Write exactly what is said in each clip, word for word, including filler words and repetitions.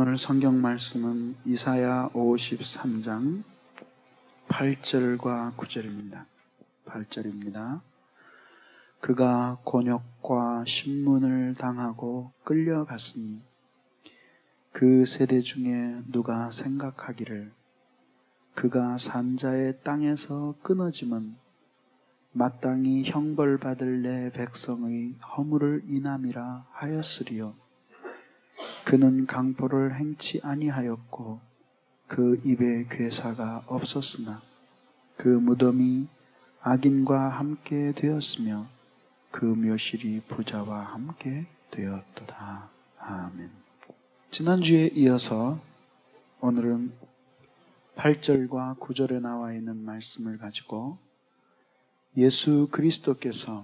오늘 성경 말씀은 이사야 오십삼 장 팔 절과 구 절입니다. 팔 절입니다. 그가 곤욕과 신문을 당하고 끌려갔으니 그 세대 중에 누가 생각하기를 그가 산자의 땅에서 끊어짐은 마땅히 형벌받을 내 백성의 허물을 인함이라 하였으리요. 그는 강포를 행치 아니하였고 그 입에 괴사가 없었으나 그 무덤이 악인과 함께 되었으며 그 묘실이 부자와 함께 되었도다. 아멘. 지난주에 이어서 오늘은 팔 절과 구 절에 나와 있는 말씀을 가지고 예수 그리스도께서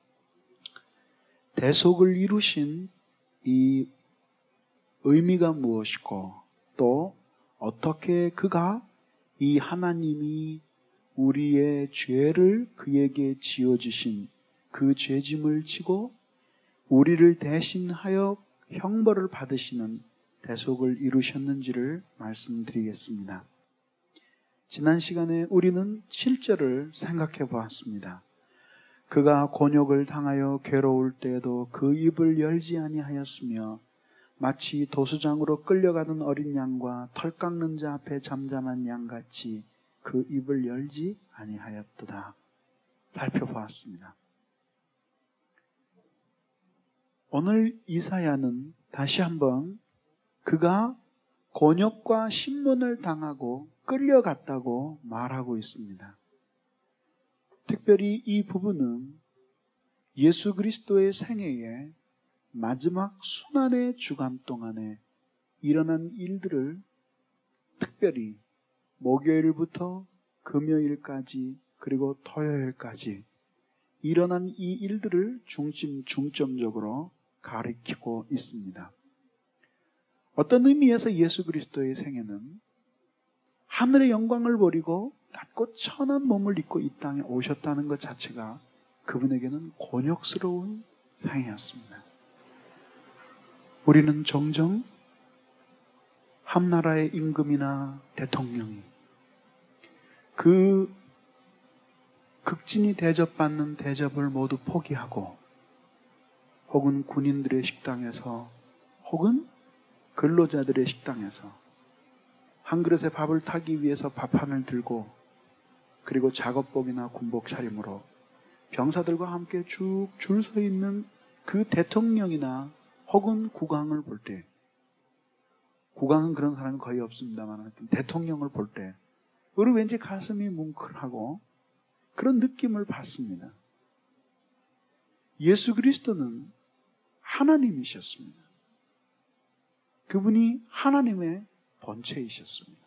대속을 이루신 이 의미가 무엇이고 또 어떻게 그가 이 하나님이 우리의 죄를 그에게 지어주신 그 죄짐을 지고 우리를 대신하여 형벌을 받으시는 대속을 이루셨는지를 말씀드리겠습니다. 지난 시간에 우리는 칠 절을 생각해 보았습니다. 그가 곤욕을 당하여 괴로울 때에도 그 입을 열지 아니하였으며 마치 도수장으로 끌려가는 어린 양과 털 깎는 자 앞에 잠잠한 양같이 그 입을 열지 아니하였도다. 살펴보았습니다. 오늘 이사야는 다시 한번 그가 곤욕과 신문을 당하고 끌려갔다고 말하고 있습니다. 특별히 이 부분은 예수 그리스도의 생애에 마지막 순환의 주간 동안에 일어난 일들을 특별히 목요일부터 금요일까지 그리고 토요일까지 일어난 이 일들을 중심, 중점적으로 가리키고 있습니다. 어떤 의미에서 예수 그리스도의 생애는 하늘의 영광을 버리고 낮고 천한 몸을 입고 이 땅에 오셨다는 것 자체가 그분에게는 곤욕스러운 생애였습니다. 우리는 종종 한 나라의 임금이나 대통령이 그 극진히 대접받는 대접을 모두 포기하고 혹은 군인들의 식당에서 혹은 근로자들의 식당에서 한 그릇의 밥을 타기 위해서 밥판을 들고 그리고 작업복이나 군복 차림으로 병사들과 함께 쭉 줄 서 있는 그 대통령이나 혹은 국왕을 볼 때, 국왕은 그런 사람이 거의 없습니다만 하여튼 대통령을 볼 때 우리 왠지 가슴이 뭉클하고 그런 느낌을 받습니다. 예수 그리스도는 하나님이셨습니다. 그분이 하나님의 본체이셨습니다.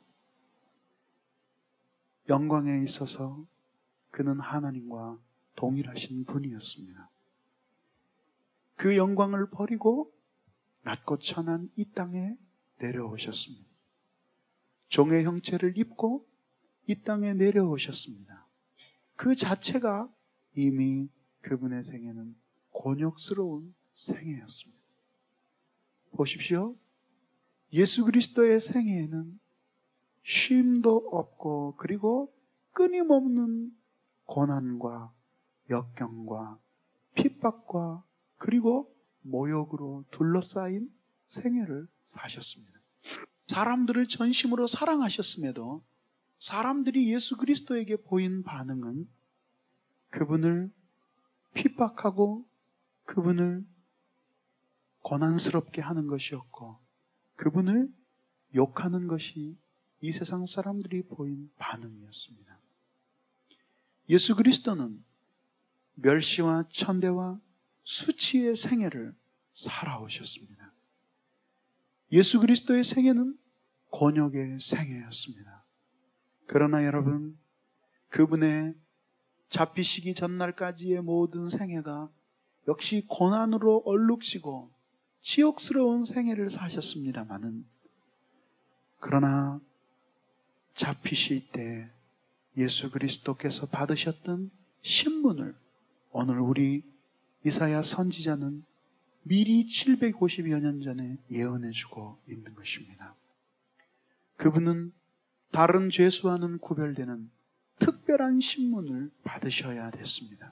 영광에 있어서 그는 하나님과 동일하신 분이었습니다. 그 영광을 버리고 낮고 천한 이 땅에 내려오셨습니다. 종의 형체를 입고 이 땅에 내려오셨습니다. 그 자체가 이미 그분의 생애는 곤욕스러운 생애였습니다. 보십시오. 예수 그리스도의 생애에는 쉼도 없고 그리고 끊임없는 고난과 역경과 핍박과 그리고 모욕으로 둘러싸인 생애를 사셨습니다. 사람들을 전심으로 사랑하셨음에도 사람들이 예수 그리스도에게 보인 반응은 그분을 핍박하고 그분을 고난스럽게 하는 것이었고 그분을 욕하는 것이 이 세상 사람들이 보인 반응이었습니다. 예수 그리스도는 멸시와 천대와 수치의 생애를 살아오셨습니다. 예수 그리스도의 생애는 곤욕의 생애였습니다. 그러나 여러분, 그분의 잡히시기 전날까지의 모든 생애가 역시 고난으로 얼룩지고 치욕스러운 생애를 사셨습니다마는 그러나 잡히실 때 예수 그리스도께서 받으셨던 신문을 오늘 우리 이사야 선지자는 미리 칠백오십여 년 전에 예언해주고 있는 것입니다. 그분은 다른 죄수와는 구별되는 특별한 신문을 받으셔야 됐습니다.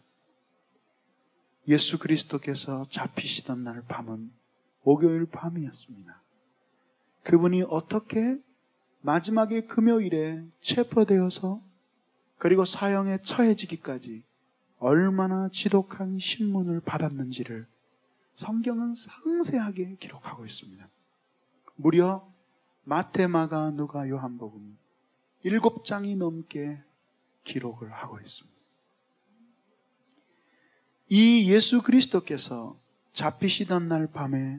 예수 그리스도께서 잡히시던 날 밤은 목요일 밤이었습니다. 그분이 어떻게 마지막에 금요일에 체포되어서 그리고 사형에 처해지기까지 얼마나 지독한 신문을 받았는지를 성경은 상세하게 기록하고 있습니다. 무려 마태, 마가, 누가, 요한복음 일곱 장이 넘게 기록을 하고 있습니다. 이 예수 그리스도께서 잡히시던 날 밤에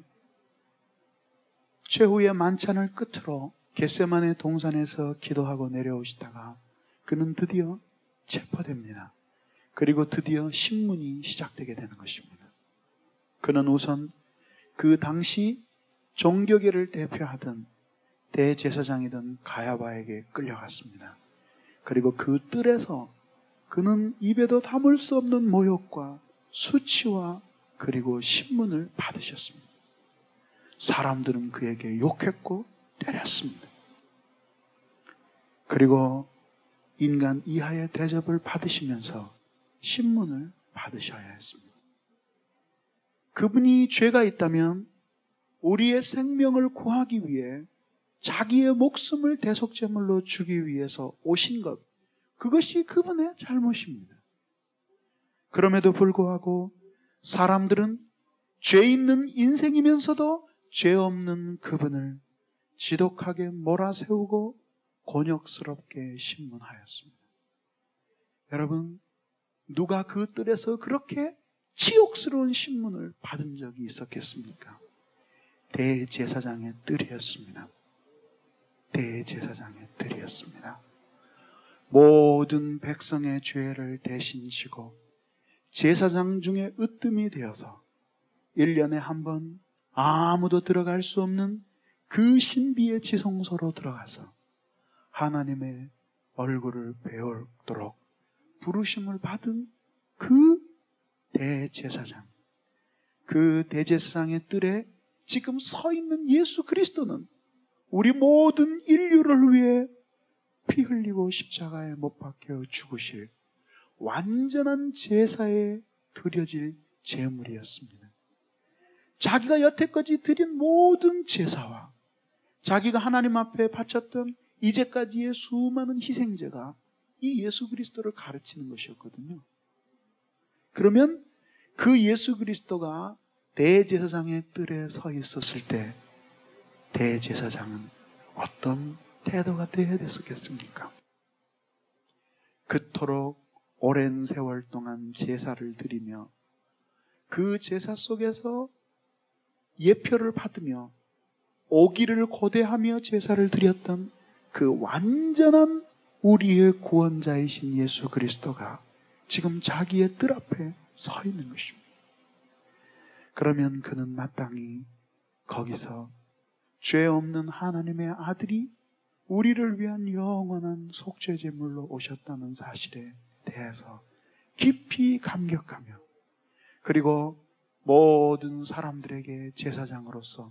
최후의 만찬을 끝으로 겟세마네 동산에서 기도하고 내려오시다가 그는 드디어 체포됩니다. 그리고 드디어 신문이 시작되게 되는 것입니다. 그는 우선 그 당시 종교계를 대표하던 대제사장이던 가야바에게 끌려갔습니다. 그리고 그 뜰에서 그는 입에도 담을 수 없는 모욕과 수치와 그리고 신문을 받으셨습니다. 사람들은 그에게 욕했고 때렸습니다. 그리고 인간 이하의 대접을 받으시면서 신문을 받으셔야 했습니다. 그분이 죄가 있다면 우리의 생명을 구하기 위해 자기의 목숨을 대속제물로 주기 위해서 오신 것, 그것이 그분의 잘못입니다. 그럼에도 불구하고 사람들은 죄 있는 인생이면서도 죄 없는 그분을 지독하게 몰아세우고 곤욕스럽게 신문하였습니다. 여러분, 누가 그 뜰에서 그렇게 치욕스러운 신문을 받은 적이 있었겠습니까? 대제사장의 뜰이었습니다. 대제사장의 뜰이었습니다. 모든 백성의 죄를 대신 지고 제사장 중에 으뜸이 되어서 일 년에 한 번 아무도 들어갈 수 없는 그 신비의 지성소로 들어가서 하나님의 얼굴을 배우도록 부르심을 받은 그 대제사장, 그 대제사장의 뜰에 지금 서 있는 예수 그리스도는 우리 모든 인류를 위해 피 흘리고 십자가에 못 박혀 죽으실 완전한 제사에 드려질 제물이었습니다. 자기가 여태까지 드린 모든 제사와 자기가 하나님 앞에 바쳤던 이제까지의 수많은 희생제가 이 예수 그리스도를 가르치는 것이었거든요. 그러면 그 예수 그리스도가 대제사장의 뜰에 서 있었을 때 대제사장은 어떤 태도가 되어야 됐었겠습니까? 그토록 오랜 세월 동안 제사를 드리며 그 제사 속에서 예표를 받으며 오기를 고대하며 제사를 드렸던 그 완전한 우리의 구원자이신 예수 그리스도가 지금 자기의 뜰 앞에 서 있는 것입니다. 그러면 그는 마땅히 거기서 죄 없는 하나님의 아들이 우리를 위한 영원한 속죄제물로 오셨다는 사실에 대해서 깊이 감격하며 그리고 모든 사람들에게 제사장으로서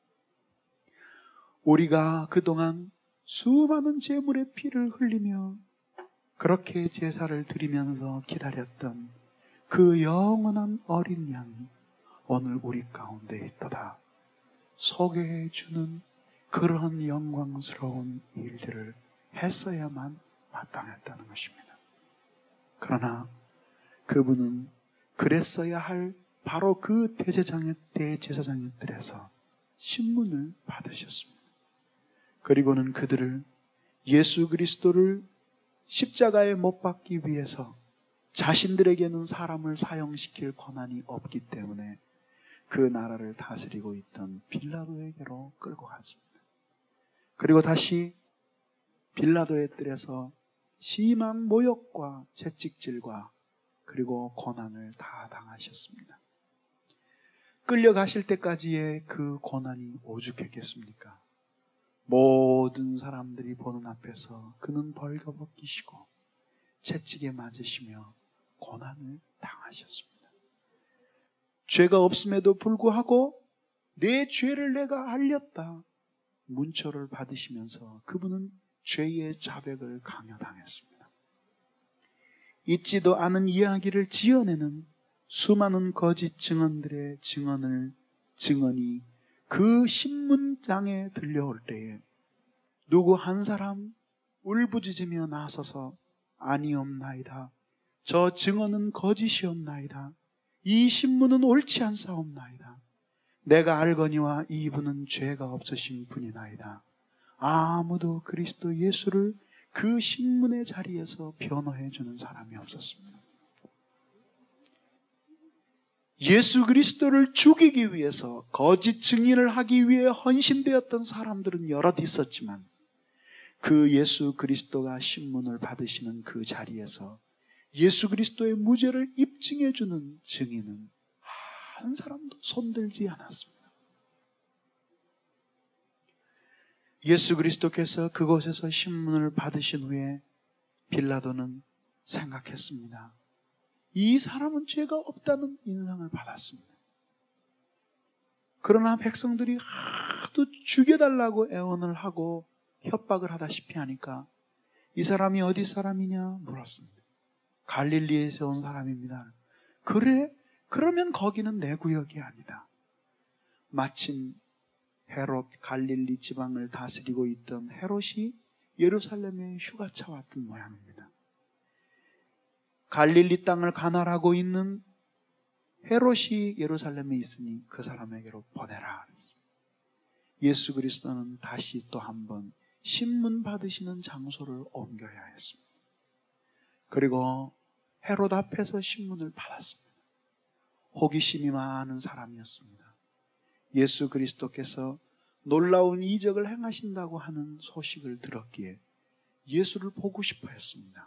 우리가 그동안 수많은 제물의 피를 흘리며 그렇게 제사를 드리면서 기다렸던 그 영원한 어린 양이 오늘 우리 가운데 있도다 소개해 주는 그런 영광스러운 일들을 했어야만 마땅했다는 것입니다. 그러나 그분은 그랬어야 할 바로 그 대제사장의, 대제사장의 뜰에서 신문을 받으셨습니다. 그리고는 그들을 예수 그리스도를 십자가에 못 박기 위해서 자신들에게는 사람을 사형시킬 권한이 없기 때문에 그 나라를 다스리고 있던 빌라도에게로 끌고 갔습니다. 그리고 다시 빌라도의 뜰에서 심한 모욕과 채찍질과 그리고 고난을 다 당하셨습니다. 끌려가실 때까지의 그 고난이 오죽했겠습니까? 모든 사람들이 보는 앞에서 그는 벌거벗기시고 채찍에 맞으시며 고난을 당하셨습니다. 죄가 없음에도 불구하고 내 죄를 내가 알렸다. 문초를 받으시면서 그분은 죄의 자백을 강요당했습니다. 있지도 않은 이야기를 지어내는 수많은 거짓 증언들의 증언을 증언이 그 신문장에 들려올 때에 누구 한 사람 울부짖으며 나서서 아니옵나이다. 저 증언은 거짓이옵나이다. 이 신문은 옳지 않사옵나이다. 내가 알거니와 이분은 죄가 없으신 분이나이다. 아무도 그리스도 예수를 그 신문의 자리에서 변호해 주는 사람이 없었습니다. 예수 그리스도를 죽이기 위해서 거짓 증인을 하기 위해 헌신되었던 사람들은 여럿 있었지만 그 예수 그리스도가 신문을 받으시는 그 자리에서 예수 그리스도의 무죄를 입증해 주는 증인은 한 사람도 손들지 않았습니다. 예수 그리스도께서 그곳에서 신문을 받으신 후에 빌라도는 생각했습니다. 이 사람은 죄가 없다는 인상을 받았습니다. 그러나 백성들이 하도 죽여달라고 애원을 하고 협박을 하다시피 하니까 이 사람이 어디 사람이냐 물었습니다. 갈릴리에서 온 사람입니다. 그래? 그러면 거기는 내 구역이 아니다. 마침 헤롯 갈릴리 지방을 다스리고 있던 헤롯이 예루살렘에 휴가차 왔던 모양입니다. 갈릴리 땅을 관할하고 있는 헤롯이 예루살렘에 있으니 그 사람에게로 보내라. 예수 그리스도는 다시 또 한 번 신문 받으시는 장소를 옮겨야 했습니다. 그리고 헤롯 앞에서 신문을 받았습니다. 호기심이 많은 사람이었습니다. 예수 그리스도께서 놀라운 이적을 행하신다고 하는 소식을 들었기에 예수를 보고 싶어 했습니다.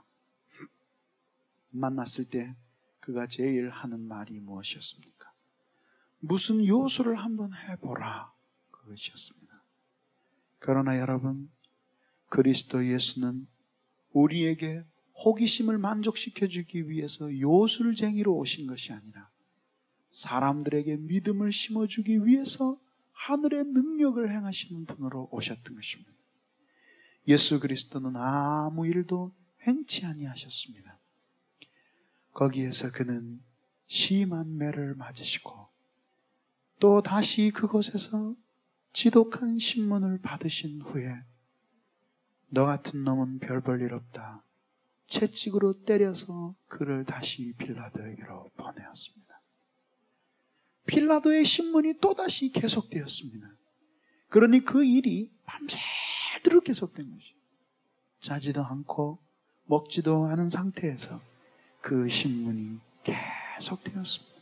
만났을 때 그가 제일 하는 말이 무엇이었습니까? 무슨 요술을 한번 해보라. 그것이었습니다. 그러나 여러분, 그리스도 예수는 우리에게 호기심을 만족시켜주기 위해서 요술쟁이로 오신 것이 아니라 사람들에게 믿음을 심어주기 위해서 하늘의 능력을 행하시는 분으로 오셨던 것입니다. 예수 그리스도는 아무 일도 행치 아니하셨습니다. 거기에서 그는 심한 매를 맞으시고 또 다시 그곳에서 지독한 신문을 받으신 후에 너 같은 놈은 별 볼 일 없다. 채찍으로 때려서 그를 다시 빌라도에게로 보내었습니다. 빌라도의 신문이 또다시 계속되었습니다. 그러니 그 일이 밤새도록 계속된 것이죠. 자지도 않고 먹지도 않은 상태에서 그 신문이 계속되었습니다.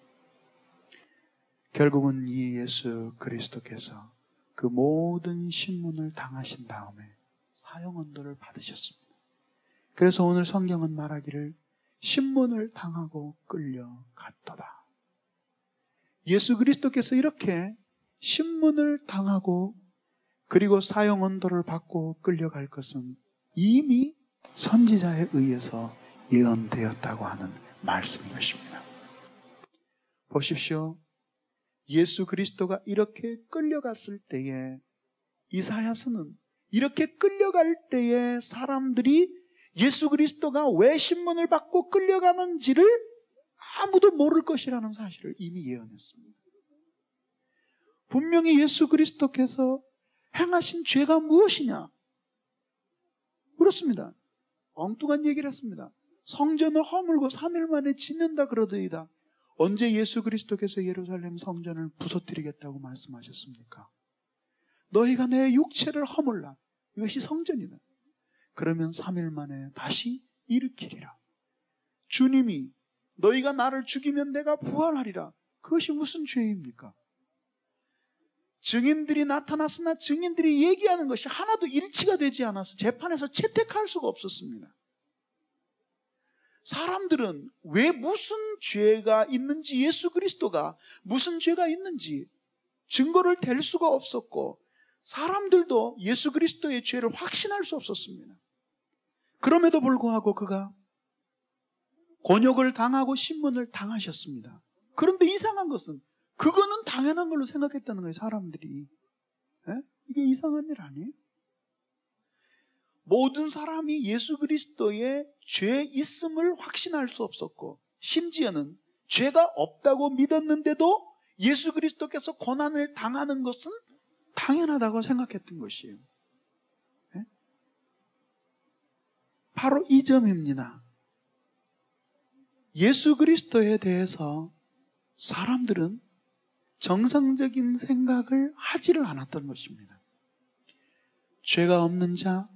결국은 이 예수 그리스도께서 그 모든 신문을 당하신 다음에 사형언도를 받으셨습니다. 그래서 오늘 성경은 말하기를 신문을 당하고 끌려갔도다. 예수 그리스도께서 이렇게 신문을 당하고 그리고 사형언도를 받고 끌려갈 것은 이미 선지자에 의해서 예언되었다고 하는 말씀인 것입니다. 보십시오. 예수 그리스도가 이렇게 끌려갔을 때에 이사야서는 이렇게 끌려갈 때에 사람들이 예수 그리스도가 왜 신문을 받고 끌려가는지를 아무도 모를 것이라는 사실을 이미 예언했습니다. 분명히 예수 그리스도께서 행하신 죄가 무엇이냐? 그렇습니다. 엉뚱한 얘기를 했습니다. 성전을 허물고 삼 일 만에 짓는다 그러더이다. 언제 예수 그리스도께서 예루살렘 성전을 부서뜨리겠다고 말씀하셨습니까? 너희가 내 육체를 허물라. 이것이 성전이다. 그러면 삼 일 만에 다시 일으키리라. 주님이 너희가 나를 죽이면 내가 부활하리라. 그것이 무슨 죄입니까? 증인들이 나타났으나 증인들이 얘기하는 것이 하나도 일치가 되지 않아서 재판에서 채택할 수가 없었습니다. 사람들은 왜 무슨 죄가 있는지, 예수 그리스도가 무슨 죄가 있는지 증거를 댈 수가 없었고 사람들도 예수 그리스도의 죄를 확신할 수 없었습니다. 그럼에도 불구하고 그가 곤욕을 당하고 신문을 당하셨습니다. 그런데 이상한 것은 그거는 당연한 걸로 생각했다는 거예요, 사람들이. 예? 이게 이상한 일 아니에요? 모든 사람이 예수 그리스도의 죄 있음을 확신할 수 없었고, 심지어는 죄가 없다고 믿었는데도 예수 그리스도께서 고난을 당하는 것은 당연하다고 생각했던 것이에요. 예? 바로 이 점입니다. 예수 그리스도에 대해서 사람들은 정상적인 생각을 하지를 않았던 것입니다. 죄가 없는 자,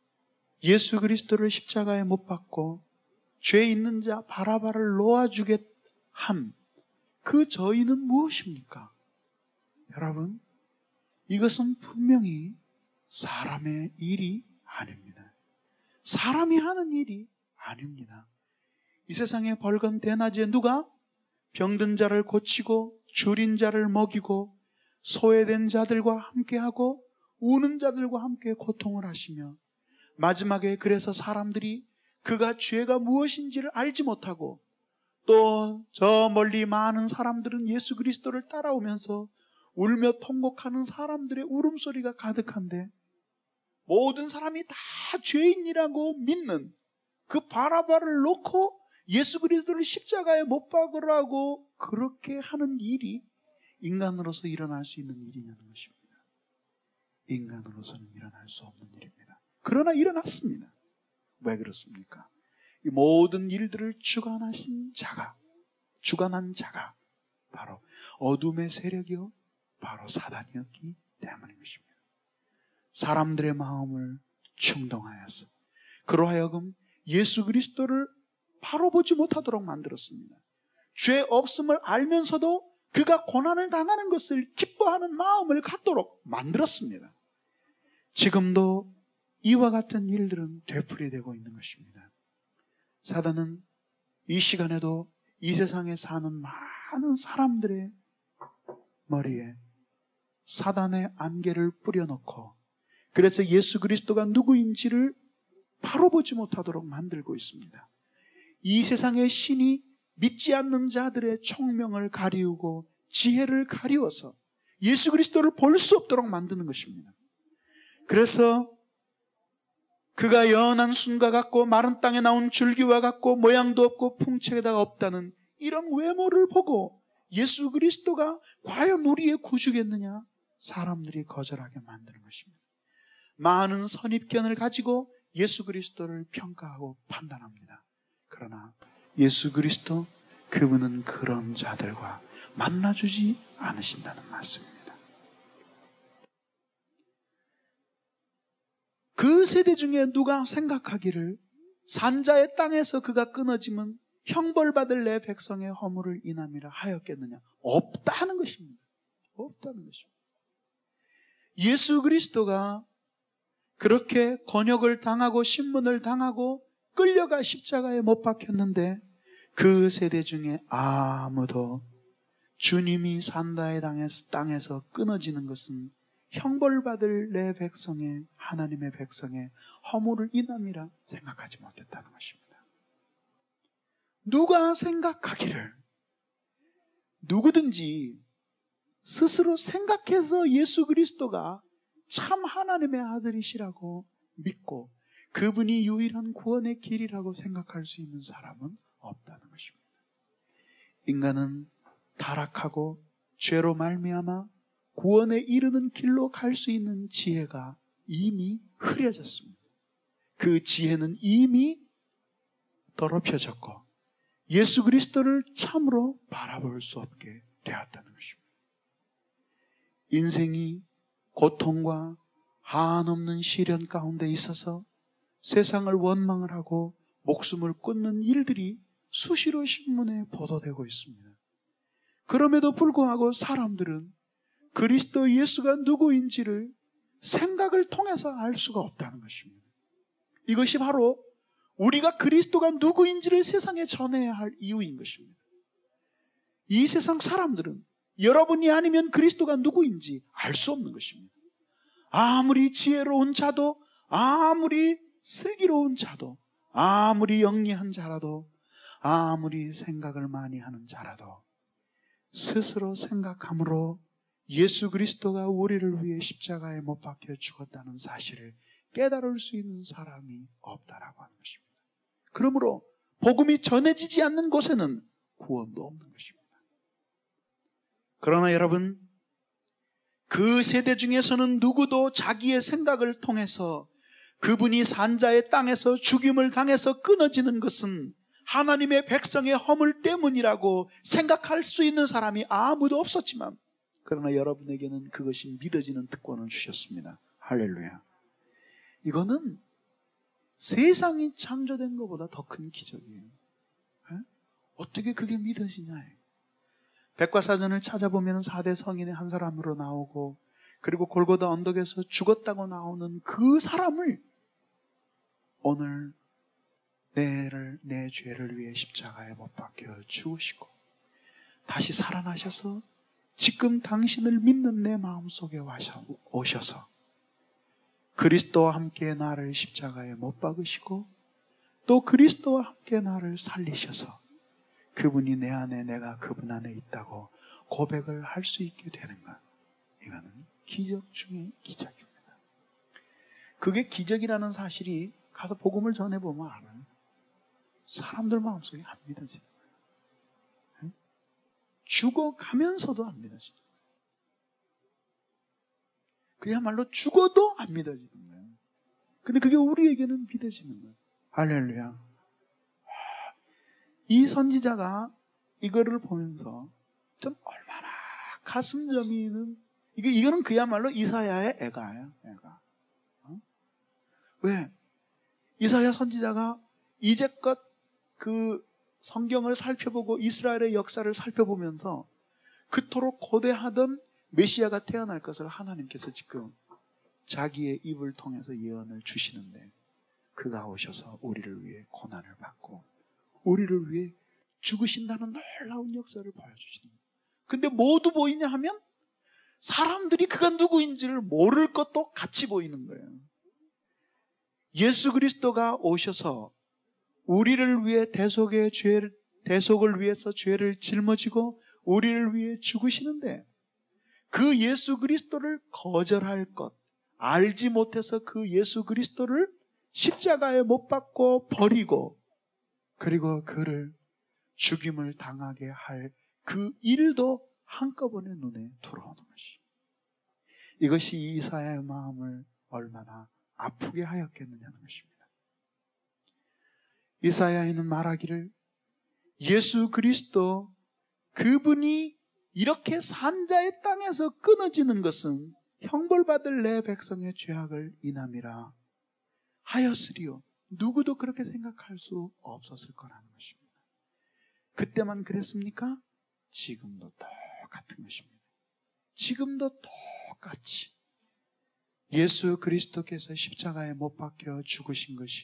예수 그리스도를 십자가에 못 박고 죄 있는 자 바라바를 놓아주게 함, 그 저희는 무엇입니까? 여러분, 이것은 분명히 사람의 일이 아닙니다. 사람이 하는 일이 아닙니다. 이 세상에 벌건 대낮에 누가 병든 자를 고치고 줄인 자를 먹이고 소외된 자들과 함께하고 우는 자들과 함께 고통을 하시며, 마지막에 그래서 사람들이 그가 죄가 무엇인지를 알지 못하고, 또 저 멀리 많은 사람들은 예수 그리스도를 따라오면서 울며 통곡하는 사람들의 울음소리가 가득한데, 모든 사람이 다 죄인이라고 믿는 그 바라바를 놓고 예수 그리스도를 십자가에 못 박으라고 그렇게 하는 일이 인간으로서 일어날 수 있는 일이냐는 것입니다. 인간으로서는 일어날 수 없는 일입니다. 그러나 일어났습니다. 왜 그렇습니까? 이 모든 일들을 주관하신 자가, 주관한 자가 바로 어둠의 세력이요, 바로 사단이었기 때문인 것입니다. 사람들의 마음을 충동하여서 그러하여금 예수 그리스도를 바로 보지 못하도록 만들었습니다. 죄 없음을 알면서도 그가 고난을 당하는 것을 기뻐하는 마음을 갖도록 만들었습니다. 지금도 이와 같은 일들은 되풀이되고 있는 것입니다. 사단은 이 시간에도 이 세상에 사는 많은 사람들의 머리에 사단의 안개를 뿌려놓고, 그래서 예수 그리스도가 누구인지를 바로 보지 못하도록 만들고 있습니다. 이 세상의 신이 믿지 않는 자들의 총명을 가리우고 지혜를 가리워서 예수 그리스도를 볼 수 없도록 만드는 것입니다. 그래서 그가 연한 순과 같고 마른 땅에 나온 줄기와 같고 모양도 없고 풍채가 없다는 이런 외모를 보고 예수 그리스도가 과연 우리의 구주겠느냐? 사람들이 거절하게 만드는 것입니다. 많은 선입견을 가지고 예수 그리스도를 평가하고 판단합니다. 그러나 예수 그리스도, 그분은 그런 자들과 만나주지 않으신다는 말씀입니다. 그 세대 중에 누가 생각하기를 산자의 땅에서 그가 끊어지면 형벌받을 내 백성의 허물을 인함이라 하였겠느냐? 없다는 것입니다. 없다는 것입니다. 예수 그리스도가 그렇게 권역을 당하고 신문을 당하고 끌려가 십자가에 못 박혔는데, 그 세대 중에 아무도 주님이 산다의 땅에서 끊어지는 것은 형벌받을 내 백성의, 하나님의 백성의 허물을 인함이라 생각하지 못했다는 것입니다. 누가 생각하기를, 누구든지 스스로 생각해서 예수 그리스도가 참 하나님의 아들이시라고 믿고 그분이 유일한 구원의 길이라고 생각할 수 있는 사람은 없다는 것입니다. 인간은 타락하고 죄로 말미암아 구원에 이르는 길로 갈 수 있는 지혜가 이미 흐려졌습니다. 그 지혜는 이미 더럽혀졌고 예수 그리스도를 참으로 바라볼 수 없게 되었다는 것입니다. 인생이 고통과 한없는 시련 가운데 있어서 세상을 원망을 하고 목숨을 끊는 일들이 수시로 신문에 보도되고 있습니다. 그럼에도 불구하고 사람들은 그리스도 예수가 누구인지를 생각을 통해서 알 수가 없다는 것입니다. 이것이 바로 우리가 그리스도가 누구인지를 세상에 전해야 할 이유인 것입니다. 이 세상 사람들은 여러분이 아니면 그리스도가 누구인지 알 수 없는 것입니다. 아무리 지혜로운 자도, 아무리 슬기로운 자도, 아무리 영리한 자라도, 아무리 생각을 많이 하는 자라도 스스로 생각함으로 예수 그리스도가 우리를 위해 십자가에 못 박혀 죽었다는 사실을 깨달을 수 있는 사람이 없다라고 하는 것입니다. 그러므로 복음이 전해지지 않는 곳에는 구원도 없는 것입니다. 그러나 여러분, 그 세대 중에서는 누구도 자기의 생각을 통해서 그분이 산자의 땅에서 죽임을 당해서 끊어지는 것은 하나님의 백성의 허물 때문이라고 생각할 수 있는 사람이 아무도 없었지만, 그러나 여러분에게는 그것이 믿어지는 특권을 주셨습니다. 할렐루야. 이거는 세상이 창조된 것보다 더 큰 기적이에요. 에? 어떻게 그게 믿어지냐. 백과사전을 찾아보면 사대 성인의 한 사람으로 나오고, 그리고 골고다 언덕에서 죽었다고 나오는 그 사람을 오늘 내를, 내 죄를 위해 십자가에 못 박혀 죽으시고 다시 살아나셔서 지금 당신을 믿는 내 마음속에 오셔서 그리스도와 함께 나를 십자가에 못 박으시고 또 그리스도와 함께 나를 살리셔서 그분이 내 안에 내가 그분 안에 있다고 고백을 할 수 있게 되는 것, 이거는 기적 중의 기적입니다. 그게 기적이라는 사실이 가서 복음을 전해보면 알아요. 사람들 마음속에 안 믿어지는 거예요. 죽어가면서도 안 믿어지는 거예요. 그야말로 죽어도 안 믿어지는 거예요. 근데 그게 우리에게는 믿어지는 거예요. 할렐루야. 이 선지자가 이거를 보면서 좀 얼마나 가슴 저미는, 이게, 이거는 그야말로 이사야의 애가예요, 애가. 어? 왜? 이사야 선지자가 이제껏 그 성경을 살펴보고 이스라엘의 역사를 살펴보면서 그토록 고대하던 메시아가 태어날 것을 하나님께서 지금 자기의 입을 통해서 예언을 주시는데, 그가 오셔서 우리를 위해 고난을 받고 우리를 위해 죽으신다는 놀라운 역사를 보여주시는 거예요. 근데 모두 보이냐 하면 사람들이 그가 누구인지를 모를 것도 같이 보이는 거예요. 예수 그리스도가 오셔서 우리를 위해 대속의 죄, 대속을 위해서 죄를 짊어지고 우리를 위해 죽으시는데, 그 예수 그리스도를 거절할 것, 알지 못해서 그 예수 그리스도를 십자가에 못 박고 버리고 그리고 그를 죽임을 당하게 할 그 일도 한꺼번에 눈에 들어오는 것이, 이것이 이사야의 마음을 얼마나 아프게 하였겠느냐는 것입니다. 이사야에는 말하기를 예수 그리스도 그분이 이렇게 산자의 땅에서 끊어지는 것은 형벌받을 내 백성의 죄악을 인함이라 하였으리요. 누구도 그렇게 생각할 수 없었을 거라는 것입니다. 그때만 그랬습니까? 지금도 똑같은 것입니다. 지금도 똑같이 예수 그리스도께서 십자가에 못 박혀 죽으신 것이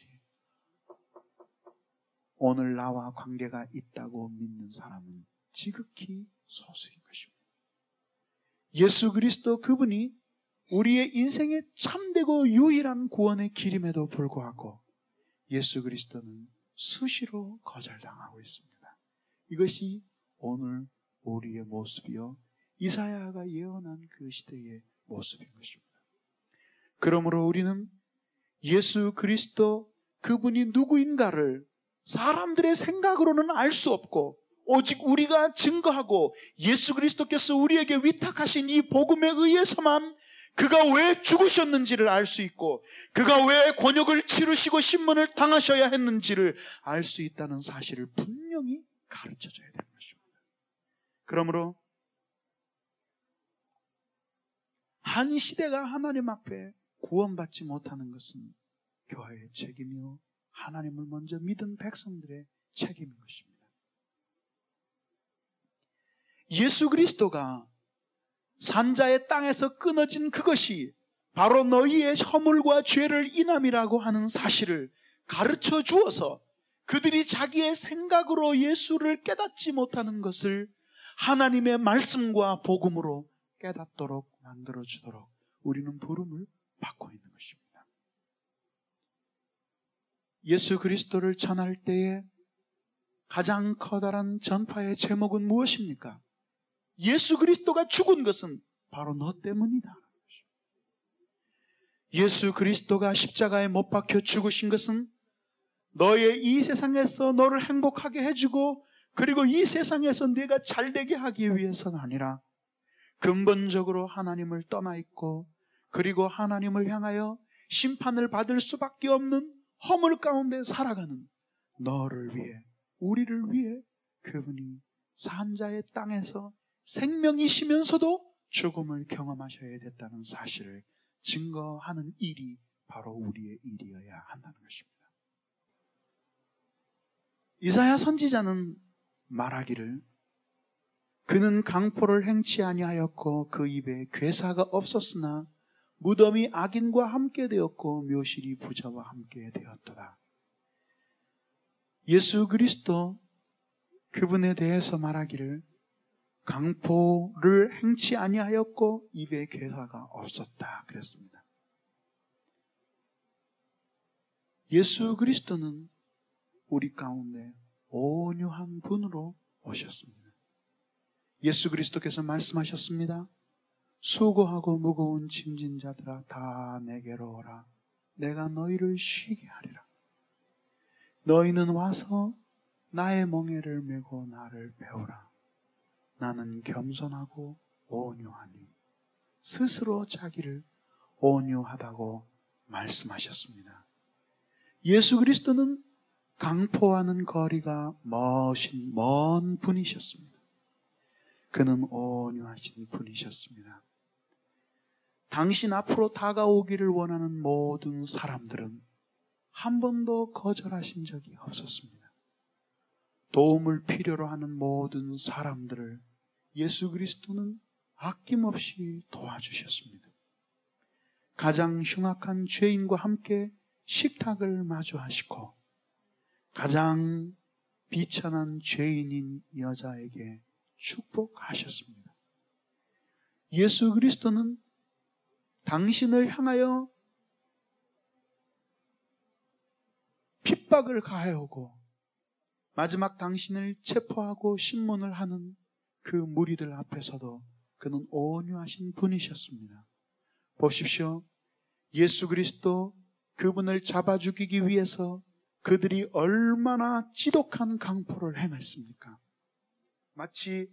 오늘 나와 관계가 있다고 믿는 사람은 지극히 소수인 것입니다. 예수 그리스도 그분이 우리의 인생의 참되고 유일한 구원의 길임에도 불구하고 예수 그리스도는 수시로 거절당하고 있습니다. 이것이 오늘 우리의 모습이요, 이사야가 예언한 그 시대의 모습인 것입니다. 그러므로 우리는 예수 그리스도 그분이 누구인가를 사람들의 생각으로는 알 수 없고, 오직 우리가 증거하고 예수 그리스도께서 우리에게 위탁하신 이 복음에 의해서만 그가 왜 죽으셨는지를 알 수 있고, 그가 왜 곤욕을 치르시고 신문을 당하셔야 했는지를 알 수 있다는 사실을 분명히 가르쳐줘야 되는 것입니다. 그러므로 한 시대가 하나님 앞에 구원받지 못하는 것은 교회의 책임이요, 하나님을 먼저 믿은 백성들의 책임인 것입니다. 예수 그리스도가 산자의 땅에서 끊어진 그것이 바로 너희의 허물과 죄를 인함이라고 하는 사실을 가르쳐 주어서 그들이 자기의 생각으로 예수를 깨닫지 못하는 것을 하나님의 말씀과 복음으로 깨닫도록 만들어 주도록 우리는 부름을 받고 있는 것입니다. 예수 그리스도를 전할 때에 가장 커다란 전파의 제목은 무엇입니까? 예수 그리스도가 죽은 것은 바로 너 때문이다. 예수 그리스도가 십자가에 못 박혀 죽으신 것은 너의 이 세상에서 너를 행복하게 해주고 그리고 이 세상에서 네가 잘되게 하기 위해서가 아니라 근본적으로 하나님을 떠나 있고 그리고 하나님을 향하여 심판을 받을 수밖에 없는 허물 가운데 살아가는 너를 위해, 우리를 위해 그분이 산자의 땅에서 생명이시면서도 죽음을 경험하셔야 됐다는 사실을 증거하는 일이 바로 우리의 일이어야 한다는 것입니다. 이사야 선지자는 말하기를 그는 강포를 행치 아니하였고 그 입에 괴사가 없었으나 무덤이 악인과 함께 되었고 묘실이 부자와 함께 되었더라. 예수 그리스도 그분에 대해서 말하기를 강포를 행치 아니하였고 입에 괴사가 없었다 그랬습니다. 예수 그리스도는 우리 가운데 온유한 분으로 오셨습니다. 예수 그리스도께서 말씀하셨습니다. 수고하고 무거운 짐진 자들아 다 내게로 오라. 내가 너희를 쉬게 하리라. 너희는 와서 나의 멍에를 메고 나를 배우라. 나는 겸손하고 온유하니 스스로 자기를 온유하다고 말씀하셨습니다. 예수 그리스도는 강포하는 거리가 멋인 먼 분이셨습니다. 그는 온유하신 분이셨습니다. 당신 앞으로 다가오기를 원하는 모든 사람들은 한 번도 거절하신 적이 없었습니다. 도움을 필요로 하는 모든 사람들을 예수 그리스도는 아낌없이 도와주셨습니다. 가장 흉악한 죄인과 함께 식탁을 마주하시고 가장 비천한 죄인인 여자에게 축복하셨습니다. 예수 그리스도는 당신을 향하여 핍박을 가해오고 마지막 당신을 체포하고 신문을 하는 그 무리들 앞에서도 그는 온유하신 분이셨습니다. 보십시오. 예수 그리스도 그분을 잡아 죽이기 위해서 그들이 얼마나 지독한 강포를 행했습니까? 마치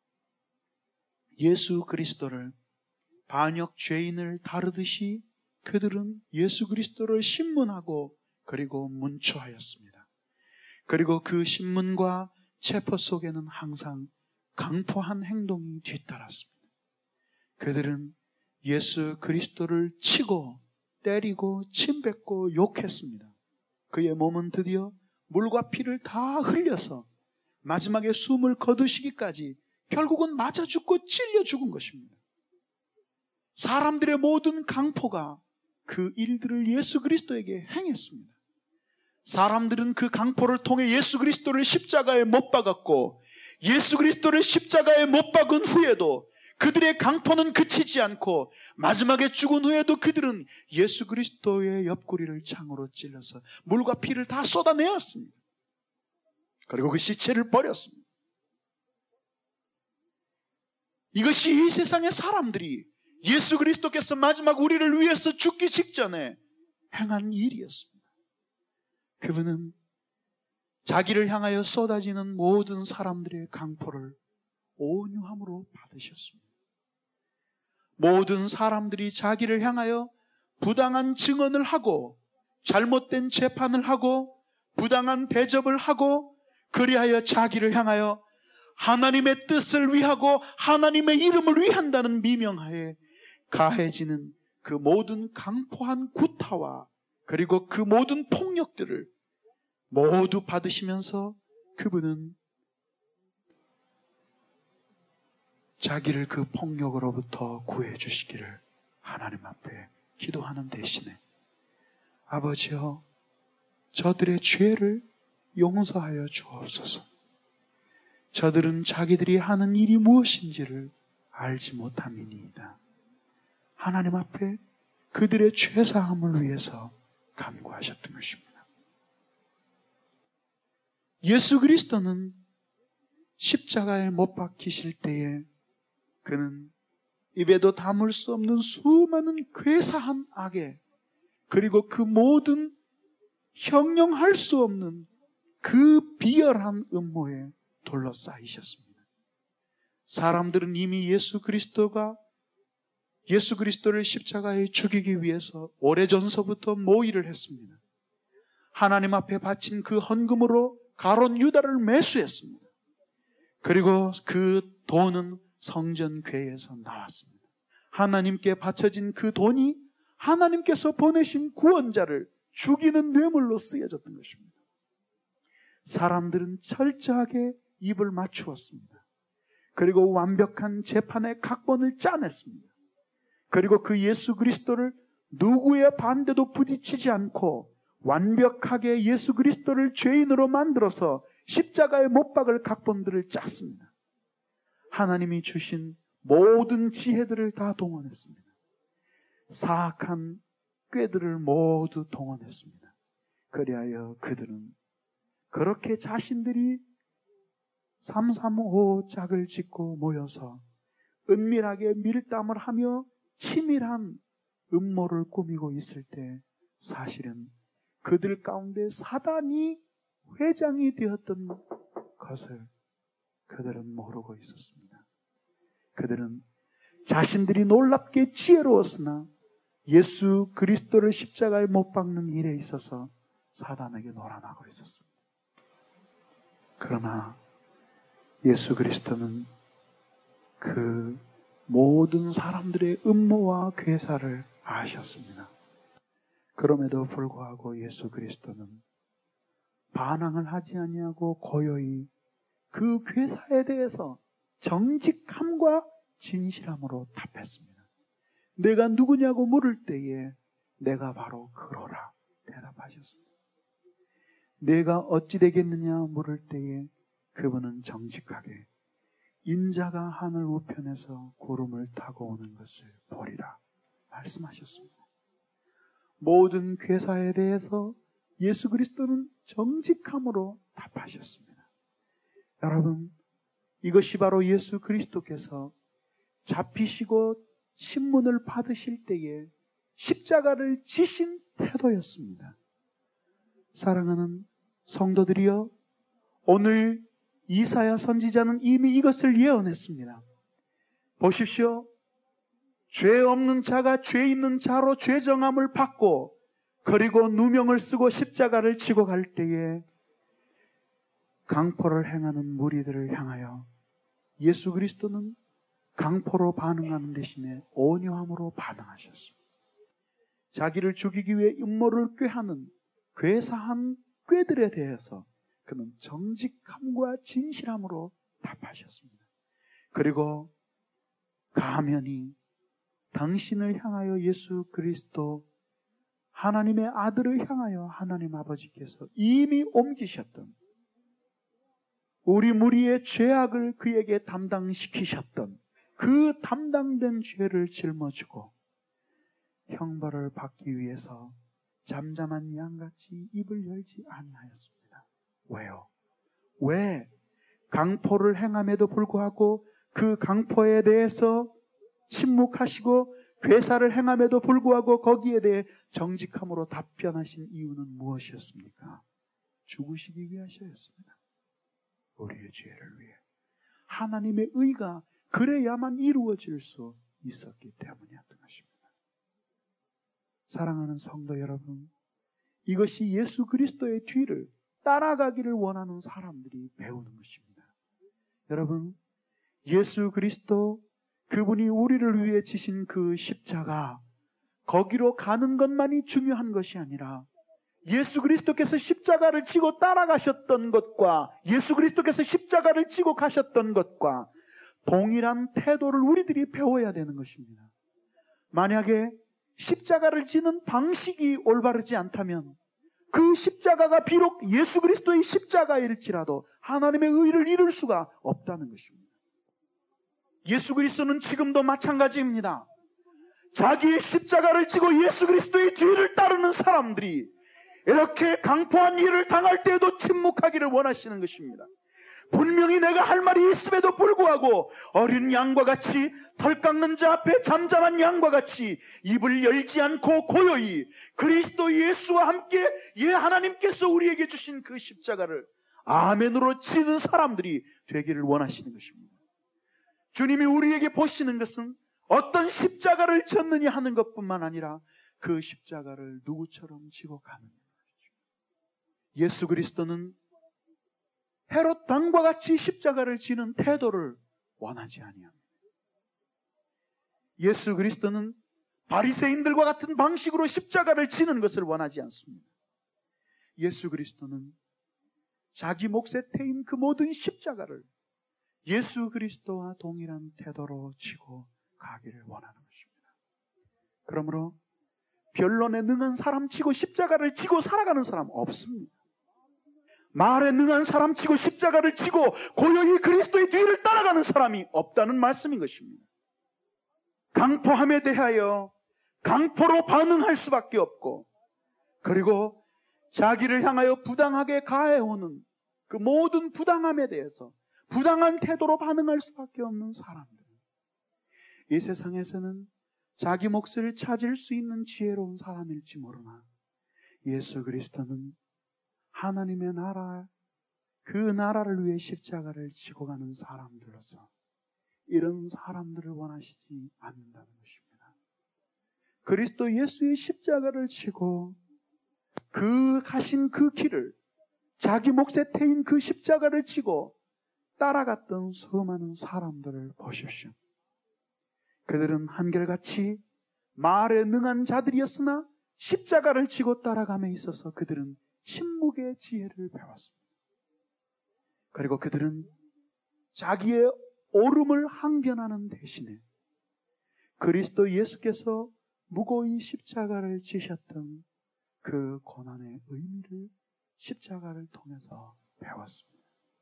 예수 그리스도를 반역 죄인을 다루듯이 그들은 예수 그리스도를 신문하고 그리고 문초하였습니다. 그리고 그 신문과 체포 속에는 항상 강포한 행동이 뒤따랐습니다. 그들은 예수 그리스도를 치고 때리고 침뱉고 욕했습니다. 그의 몸은 드디어 물과 피를 다 흘려서 마지막에 숨을 거두시기까지 결국은 맞아 죽고 찔려 죽은 것입니다. 사람들의 모든 강포가 그 일들을 예수 그리스도에게 행했습니다. 사람들은 그 강포를 통해 예수 그리스도를 십자가에 못 박았고 예수 그리스도를 십자가에 못 박은 후에도 그들의 강포는 그치지 않고 마지막에 죽은 후에도 그들은 예수 그리스도의 옆구리를 창으로 찔러서 물과 피를 다 쏟아내었습니다. 그리고 그 시체를 버렸습니다. 이것이 이 세상의 사람들이 예수 그리스도께서 마지막 우리를 위해서 죽기 직전에 행한 일이었습니다. 그분은 자기를 향하여 쏟아지는 모든 사람들의 강포를 온유함으로 받으셨습니다. 모든 사람들이 자기를 향하여 부당한 증언을 하고 잘못된 재판을 하고 부당한 대접을 하고 그리하여 자기를 향하여 하나님의 뜻을 위하고 하나님의 이름을 위한다는 미명하에 가해지는 그 모든 강포한 구타와 그리고 그 모든 폭력들을 모두 받으시면서 그분은 자기를 그 폭력으로부터 구해 주시기를 하나님 앞에 기도하는 대신에 아버지여 저들의 죄를 용서하여 주옵소서. 저들은 자기들이 하는 일이 무엇인지를 알지 못함이니이다. 하나님 앞에 그들의 죄사함을 위해서 간구하셨던 것입니다. 예수 그리스도는 십자가에 못 박히실 때에 그는 입에도 담을 수 없는 수많은 괴사한 악에, 그리고 그 모든 형용할 수 없는 그 비열한 음모에 둘러싸이셨습니다. 사람들은 이미 예수 그리스도가 예수 그리스도를 십자가에 죽이기 위해서 오래전서부터 모의를 했습니다. 하나님 앞에 바친 그 헌금으로 가룟 유다를 매수했습니다. 그리고 그 돈은 성전궤에서 나왔습니다. 하나님께 바쳐진 그 돈이 하나님께서 보내신 구원자를 죽이는 뇌물로 쓰여졌던 것입니다. 사람들은 철저하게 입을 맞추었습니다. 그리고 완벽한 재판의 각본을 짜냈습니다. 그리고 그 예수 그리스도를 누구의 반대도 부딪히지 않고 완벽하게 예수 그리스도를 죄인으로 만들어서 십자가에 못 박을 각본들을 짰습니다. 하나님이 주신 모든 지혜들을 다 동원했습니다. 사악한 꾀들을 모두 동원했습니다. 그리하여 그들은 그렇게 자신들이 삼삼오오 짝을 짓고 모여서 은밀하게 밀담을 하며 치밀한 음모를 꾸미고 있을 때 사실은 그들 가운데 사단이 회장이 되었던 것을 그들은 모르고 있었습니다. 그들은 자신들이 놀랍게 지혜로웠으나 예수 그리스도를 십자가에 못 박는 일에 있어서 사단에게 놀아나고 있었습니다. 그러나 예수 그리스도는 그 모든 사람들의 음모와 괴사를 아셨습니다. 그럼에도 불구하고 예수 그리스도는 반항을 하지 아니하고 고요히 그 괴사에 대해서 정직함과 진실함으로 답했습니다. 내가 누구냐고 물을 때에 내가 바로 그러라 대답하셨습니다. 내가 어찌 되겠느냐 물을 때에 그분은 정직하게 인자가 하늘 우편에서 구름을 타고 오는 것을 보리라 말씀하셨습니다. 모든 괴사에 대해서 예수 그리스도는 정직함으로 답하셨습니다. 여러분, 이것이 바로 예수 그리스도께서 잡히시고 신문을 받으실 때에 십자가를 지신 태도였습니다. 사랑하는 성도들이여, 오늘 이사야 선지자는 이미 이것을 예언했습니다. 보십시오. 죄 없는 자가 죄 있는 자로 죄정함을 받고 그리고 누명을 쓰고 십자가를 지고 갈 때에 강포를 행하는 무리들을 향하여 예수 그리스도는 강포로 반응하는 대신에 온유함으로 반응하셨습니다. 자기를 죽이기 위해 음모를 꾀하는 괴사한 꾀들에 대해서 그는 정직함과 진실함으로 답하셨습니다. 그리고 가면이 당신을 향하여 예수 그리스도 하나님의 아들을 향하여 하나님 아버지께서 이미 옮기셨던, 우리 무리의 죄악을 그에게 담당시키셨던 그 담당된 죄를 짊어지고 형벌을 받기 위해서 잠잠한 양같이 입을 열지 아니하였습니다. 왜요? 왜 강포를 행함에도 불구하고 그 강포에 대해서 침묵하시고 괴사를 행함에도 불구하고 거기에 대해 정직함으로 답변하신 이유는 무엇이었습니까? 죽으시기 위하셨습니다. 우리의 죄를 위해. 하나님의 의가 그래야만 이루어질 수 있었기 때문이었던 것입니다. 사랑하는 성도 여러분, 이것이 예수 그리스도의 뒤를 따라가기를 원하는 사람들이 배우는 것입니다. 여러분, 예수 그리스도, 그분이 우리를 위해 지신 그 십자가, 거기로 가는 것만이 중요한 것이 아니라 예수 그리스도께서 십자가를 지고 따라가셨던 것과 예수 그리스도께서 십자가를 지고 가셨던 것과 동일한 태도를 우리들이 배워야 되는 것입니다. 만약에 십자가를 지는 방식이 올바르지 않다면 그 십자가가 비록 예수 그리스도의 십자가일지라도 하나님의 의를 이룰 수가 없다는 것입니다. 예수 그리스도는 지금도 마찬가지입니다. 자기의 십자가를 지고 예수 그리스도의 뒤를 따르는 사람들이 이렇게 강포한 일을 당할 때에도 침묵하기를 원하시는 것입니다. 분명히 내가 할 말이 있음에도 불구하고 어린 양과 같이 털 깎는 자 앞에 잠잠한 양과 같이 입을 열지 않고 고요히 그리스도 예수와 함께 예 하나님께서 우리에게 주신 그 십자가를 아멘으로 지는 사람들이 되기를 원하시는 것입니다. 주님이 우리에게 보시는 것은 어떤 십자가를 졌느냐 하는 것뿐만 아니라 그 십자가를 누구처럼 지고 가느냐. 예수 그리스도는 헤롯 왕과 같이 십자가를 지는 태도를 원하지 아니합니다. 예수 그리스도는 바리새인들과 같은 방식으로 십자가를 지는 것을 원하지 않습니다. 예수 그리스도는 자기 몫에 태인 그 모든 십자가를 예수 그리스도와 동일한 태도로 지고 가기를 원하는 것입니다. 그러므로 변론에 능한 사람 치고 십자가를 지고 살아가는 사람 없습니다. 말에 능한 사람 치고 십자가를 지고 고요히 그리스도의 뒤를 따라가는 사람이 없다는 말씀인 것입니다. 강포함에 대하여 강포로 반응할 수밖에 없고, 그리고 자기를 향하여 부당하게 가해오는 그 모든 부당함에 대해서 부당한 태도로 반응할 수밖에 없는 사람들. 이 세상에서는 자기 몫을 찾을 수 있는 지혜로운 사람일지 모르나 예수 그리스도는 하나님의 나라, 그 나라를 위해 십자가를 지고 가는 사람들로서 이런 사람들을 원하시지 않는다는 것입니다. 그리스도 예수의 십자가를 지고 그 가신 그 길을, 자기 몫에 태인 그 십자가를 지고 따라갔던 수많은 사람들을 보십시오. 그들은 한결같이 말에 능한 자들이었으나 십자가를 지고 따라감에 있어서 그들은 침묵의 지혜를 배웠습니다. 그리고 그들은 자기의 옳음을 항변하는 대신에 그리스도 예수께서 무고히 십자가를 지셨던 그 고난의 의미를 십자가를 통해서 배웠습니다.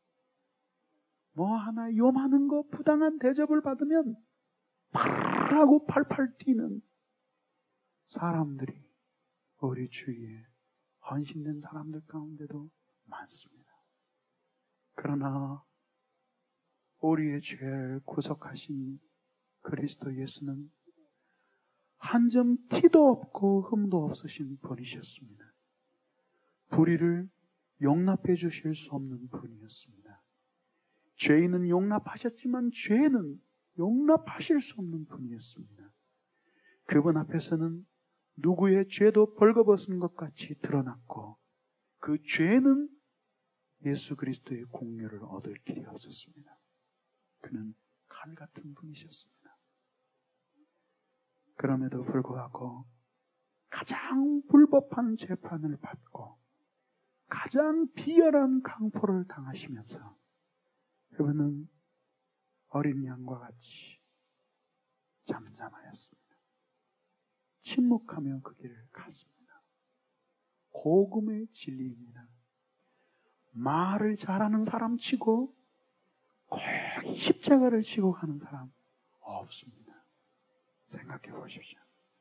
뭐 하나 요만한 거 부당한 대접을 받으면 팔하고 팔팔 뛰는 사람들이 우리 주위에 헌신된 사람들 가운데도 많습니다. 그러나 우리의 죄를 구속하신 그리스도 예수는 한 점 티도 없고 흠도 없으신 분이셨습니다. 불의를 용납해 주실 수 없는 분이었습니다. 죄인은 용납하셨지만 죄는 용납하실 수 없는 분이었습니다. 그분 앞에서는 누구의 죄도 벌거벗은 것 같이 드러났고 그 죄는 예수 그리스도의 공유를 얻을 길이 없었습니다. 그는 칼 같은 분이셨습니다. 그럼에도 불구하고 가장 불법한 재판을 받고 가장 비열한 강포를 당하시면서 그분은 어린 양과 같이 잠잠하였습니다. 침묵하며 그 길을 갔습니다. 복음의 진리입니다. 말을 잘하는 사람 치고 꼭 십자가를 지고 가는 사람 없습니다. 생각해 보십시오.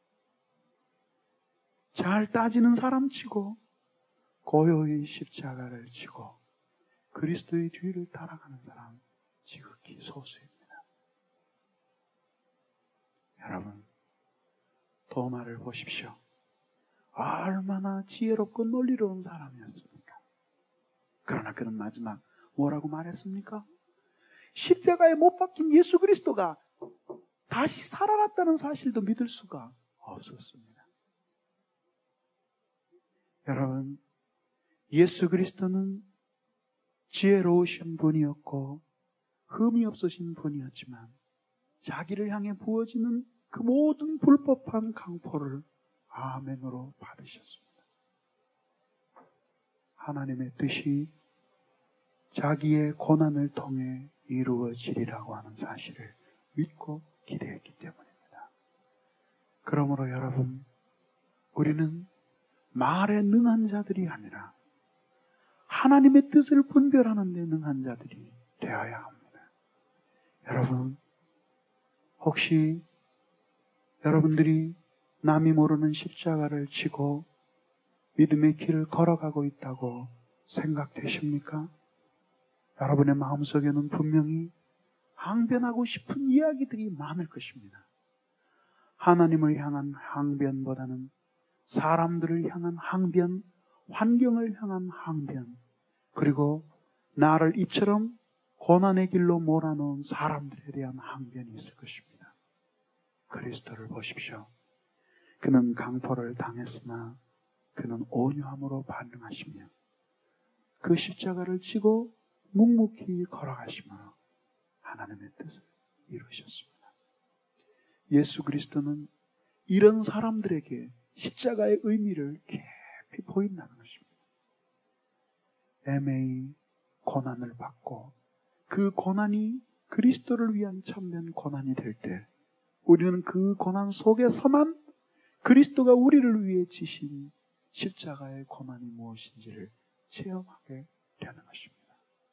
잘 따지는 사람 치고 고요히 십자가를 지고 그리스도의 뒤를 따라가는 사람 지극히 소수입니다. 여러분, 도마를 보십시오. 얼마나 지혜롭고 논리로운 사람이었습니까? 그러나 그는 마지막 뭐라고 말했습니까? 십자가에 못 박힌 예수 그리스도가 다시 살아났다는 사실도 믿을 수가 없었습니다. 여러분, 예수 그리스도는 지혜로우신 분이었고 흠이 없으신 분이었지만 자기를 향해 부어지는 그 모든 불법한 강포를 아멘으로 받으셨습니다. 하나님의 뜻이 자기의 고난을 통해 이루어지리라고 하는 사실을 믿고 기대했기 때문입니다. 그러므로 여러분, 우리는 말에 능한 자들이 아니라 하나님의 뜻을 분별하는 데 능한 자들이 되어야 합니다. 여러분, 혹시 여러분들이 남이 모르는 십자가를 지고 믿음의 길을 걸어가고 있다고 생각되십니까? 여러분의 마음속에는 분명히 항변하고 싶은 이야기들이 많을 것입니다. 하나님을 향한 항변보다는 사람들을 향한 항변, 환경을 향한 항변, 그리고 나를 이처럼 고난의 길로 몰아넣은 사람들에 대한 항변이 있을 것입니다. 그리스도를 보십시오. 그는 강포를 당했으나 그는 온유함으로 반응하시며 그 십자가를 지고 묵묵히 걸어가심으로 하나님의 뜻을 이루셨습니다. 예수 그리스도는 이런 사람들에게 십자가의 의미를 깊이 보인다는 것입니다. 애매히 고난을 받고 그 고난이 그리스도를 위한 참된 고난이 될 때 우리는 그 고난 속에서만 그리스도가 우리를 위해 지신 십자가의 고난이 무엇인지를 체험하게 되는 것입니다.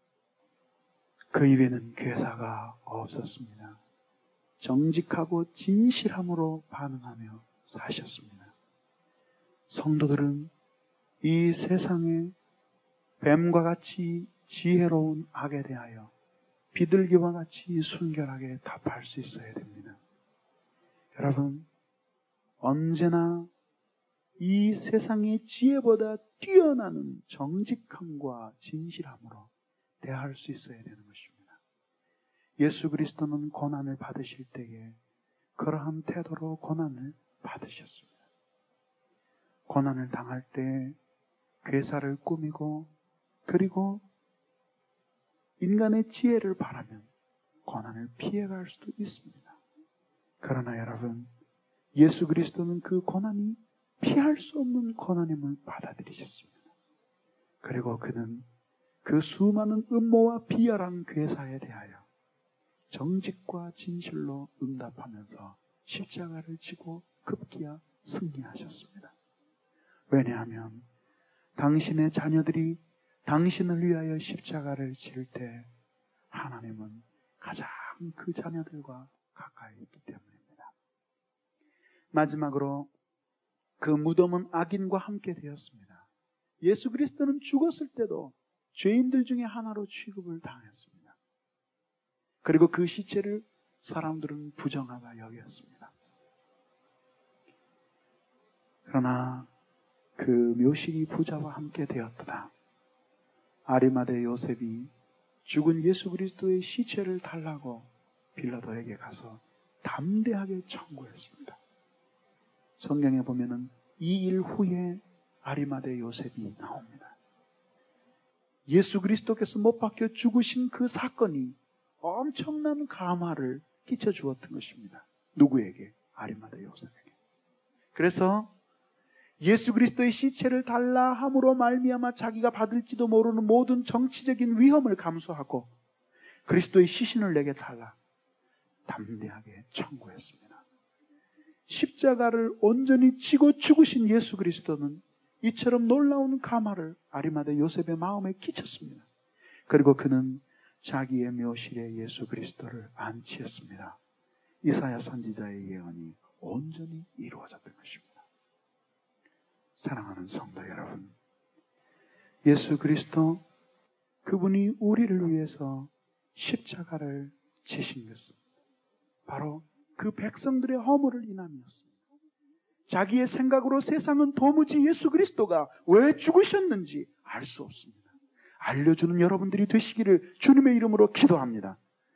그 입에는 괴사가 없었습니다. 정직하고 진실함으로 반응하며 사셨습니다. 성도들은 이 세상에 뱀과 같이 지혜로운 악에 대하여 비둘기와 같이 순결하게 답할 수 있어야 됩니다. 여러분, 언제나 이 세상의 지혜보다 뛰어나는 정직함과 진실함으로 대할 수 있어야 되는 것입니다. 예수 그리스도는 고난을 받으실 때에 그러한 태도로 고난을 받으셨습니다. 고난을 당할 때 괴사를 꾸미고 그리고 인간의 지혜를 바라면 고난을 피해갈 수도 있습니다. 그러나 여러분, 예수 그리스도는 그 고난이 피할 수 없는 고난임을 받아들이셨습니다. 그리고 그는 그 수많은 음모와 비열한 괴사에 대하여 정직과 진실로 응답하면서 십자가를 지고 급기야 승리하셨습니다. 왜냐하면 당신의 자녀들이 당신을 위하여 십자가를 질 때 하나님은 가장 그 자녀들과 가까이 있기 때문입니다. 마지막으로 그 무덤은 악인과 함께 되었습니다. 예수 그리스도는 죽었을 때도 죄인들 중에 하나로 취급을 당했습니다. 그리고 그 시체를 사람들은 부정하다 여겼습니다. 그러나 그 묘실이 부자와 함께 되었다. 아리마대 요셉이 죽은 예수 그리스도의 시체를 달라고 빌라도에게 가서 담대하게 청구했습니다. 성경에 보면은 이 일 후에 아리마대 요셉이 나옵니다. 예수 그리스도께서 못 박혀 죽으신 그 사건이 엄청난 감화를 끼쳐 주었던 것입니다. 누구에게? 아리마대 요셉에게. 그래서 예수 그리스도의 시체를 달라 함으로 말미암아 자기가 받을지도 모르는 모든 정치적인 위험을 감수하고 그리스도의 시신을 내게 달라 담대하게 청구했습니다. 십자가를 온전히 지고 죽으신 예수 그리스도는 이처럼 놀라운 감화를 아리마대 요셉의 마음에 끼쳤습니다. 그리고 그는 자기의 묘실에 예수 그리스도를 안치했습니다. 이사야 선지자의 예언이 온전히 이루어졌던 것입니다. 사랑하는 성도 여러분, 예수 그리스도 그분이 우리를 위해서 십자가를 지신 것은 바로 그 백성들의 허물을 인함이었습니다. 자기의 생각으로 세상은 도무지 예수 그리스도가 왜 죽으셨는지 알 수 없습니다. 알려주는 여러분들이 되시기를 주님의 이름으로 기도합니다.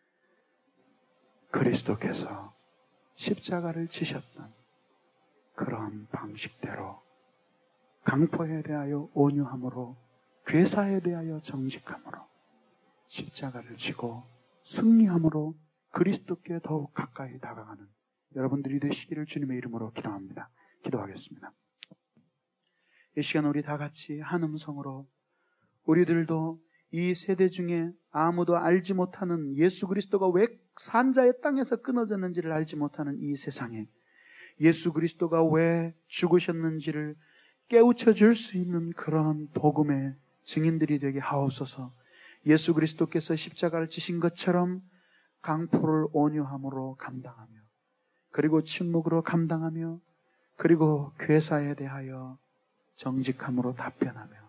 그리스도께서 십자가를 지셨던 그러한 방식대로 강포에 대하여 온유함으로, 괴사에 대하여 정직함으로, 십자가를 지고 승리함으로 그리스도께 더욱 가까이 다가가는 여러분들이 되시기를 주님의 이름으로 기도합니다. 기도하겠습니다. 이 시간 우리 다 같이 한 음성으로 우리들도 이 세대 중에 아무도 알지 못하는 예수 그리스도가 왜 산자의 땅에서 끊어졌는지를 알지 못하는 이 세상에 예수 그리스도가 왜 죽으셨는지를 깨우쳐 줄 수 있는 그런 복음의 증인들이 되게 하옵소서. 예수 그리스도께서 십자가를 지신 것처럼 강포를 온유함으로 감당하며 그리고 침묵으로 감당하며 그리고 괴사에 대하여 정직함으로 답변하며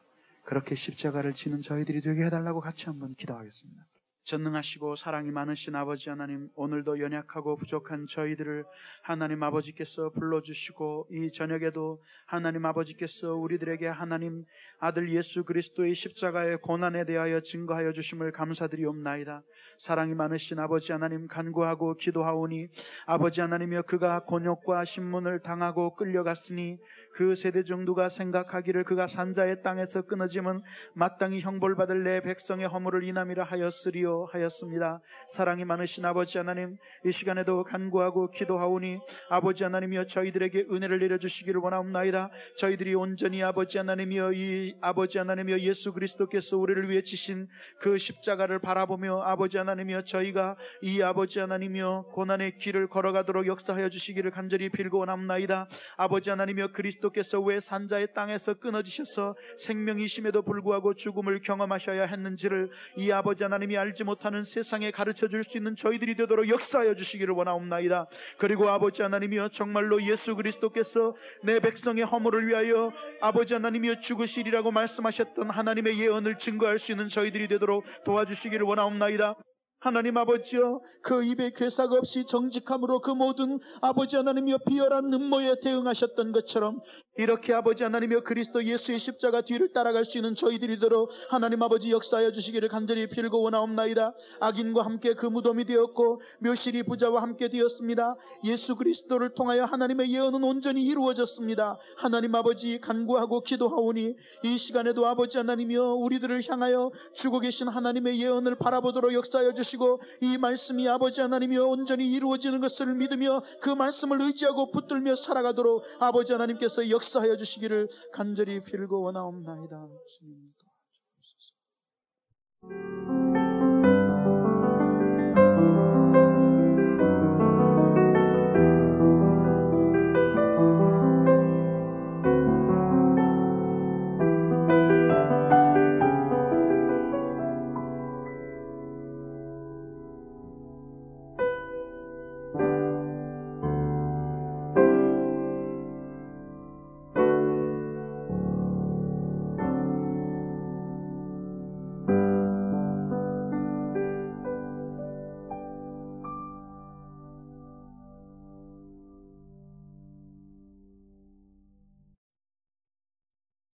그렇게 십자가를 지는 저희들이 되게 해달라고 같이 한번 기도하겠습니다. 전능하시고 사랑이 많으신 아버지 하나님, 오늘도 연약하고 부족한 저희들을 하나님 아버지께서 불러주시고 이 저녁에도 하나님 아버지께서 우리들에게 하나님 아들 예수 그리스도의 십자가의 고난에 대하여 증거하여 주심을 감사드리옵나이다. 사랑이 많으신 아버지 하나님, 간구하고 기도하오니 아버지 하나님이여, 그가 곤욕과 신문을 당하고 끌려갔으니 그 세대 정도가 생각하기를 그가 산자의 땅에서 끊어짐은 마땅히 형벌받을 내 백성의 허물을 인함이라 하였으리요 하였습니다. 사랑이 많으신 아버지 하나님, 이 시간에도 간구하고 기도하오니 아버지 하나님이여, 저희들에게 은혜를 내려주시기를 원하옵나이다. 저희들이 온전히 아버지 하나님이여, 이 아버지 하나님이여 예수 그리스도께서 우리를 위해 지신 그 십자가를 바라보며 아버지 하나님이여, 저희가 이 아버지 하나님이여 고난의 길을 걸어가도록 역사하여 주시기를 간절히 빌고 원하옵나이다. 아버지 하나님이여, 그리스도께서 왜 산자의 땅에서 끊어지셔서 생명이심에도 불구하고 죽음을 경험하셔야 했는지를 이 아버지 하나님이 알지 못하는 세상에 가르쳐 줄 수 있는 저희들이 되도록 역사하여 주시기를 원하옵나이다. 그리고 아버지 하나님이여, 정말로 예수 그리스도께서 내 백성의 허물을 위하여 아버지 하나님이여 죽으시리라고 말씀하셨던 하나님의 예언을 증거할 수 있는 저희들이 되도록 도와주시기를 원하옵나이다. 하나님 아버지여, 그 입에 괴삭 없이 정직함으로 그 모든 아버지 하나님이여 비열한 음모에 대응하셨던 것처럼 이렇게 아버지 하나님이여 그리스도 예수의 십자가 뒤를 따라갈 수 있는 저희들이 되도록 하나님 아버지 역사하여 주시기를 간절히 빌고 원하옵나이다. 악인과 함께 그 무덤이 되었고 묘실이 부자와 함께 되었습니다. 예수 그리스도를 통하여 하나님의 예언은 온전히 이루어졌습니다. 하나님 아버지, 간구하고 기도하오니 이 시간에도 아버지 하나님이여 우리들을 향하여 주고 계신 하나님의 예언을 바라보도록 역사하여 주시고 이 말씀이 아버지 하나님이여 온전히 이루어지는 것을 믿으며 그 말씀을 의지하고 붙들며 살아가도록 아버지 하나님께서 역사하여 주시기를 간절히 빌고 원하옵나이다. 주님 도와주옵소서.